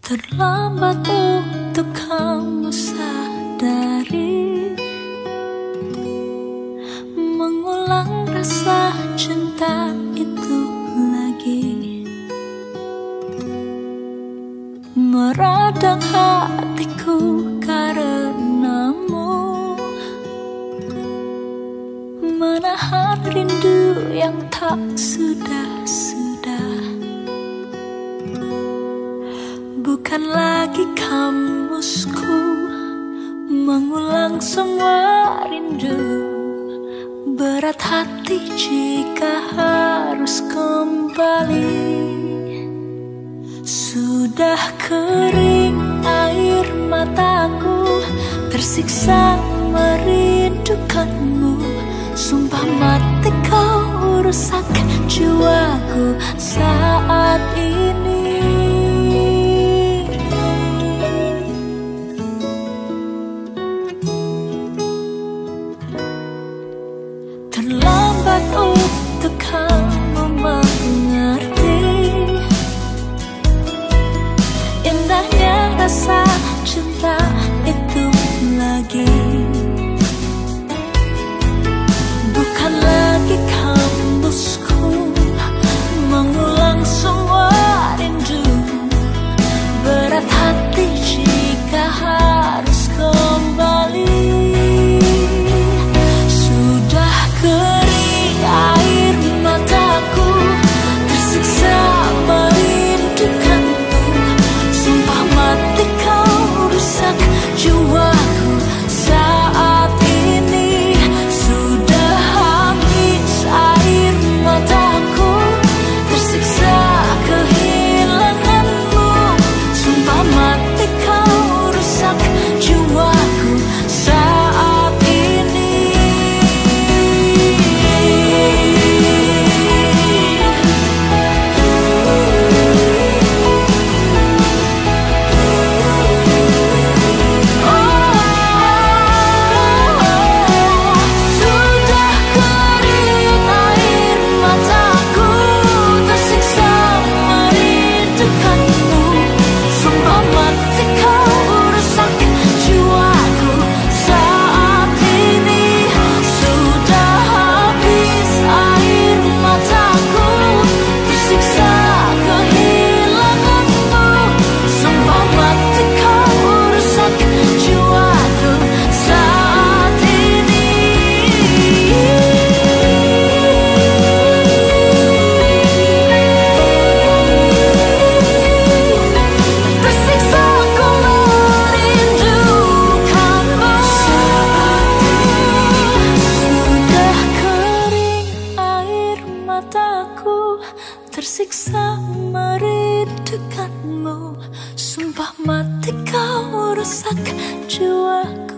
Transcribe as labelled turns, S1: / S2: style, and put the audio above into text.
S1: Terlambat untuk kamu sadari, mengulang rasa cinta itu lagi. Meradang hatiku karenamu, menahan rindu yang tak sudah-sudah. Bukan lagi kamusku mengulang semua rindu. Berat hati jika harus kembali. Sudah kering air mataku, tersiksa merindukanmu. Sumpah mati kau rusak jiwaku saat ini. Terlambat untuk kamu mengerti indahnya rasa cinta itu lagi. Bukan lagi kamusku mengulang semua rindu. Berat hati jika harus kembali. Sudah kering air mataku, tersiksa merindukanmu. Sumpah mati kau rusak jiwaku saat ini. Sudah habis air mataku, tersiksa kehilanganmu. Sumpah mati kau rusak jiwaku saat ini. Sudah kering air mataku, tersiksa merindukanmu. Sumpah mati kau rusak jiwaku saat ini. Sudah habis air mataku, tersiksa kehilanganmu. Sumpah mati kau rusak jiwaku saat ini. Tersiksa ku merindukanmu. Sudah kering air mataku, tersiksa merindukanmu. Sumpah mati kau rusak jiwa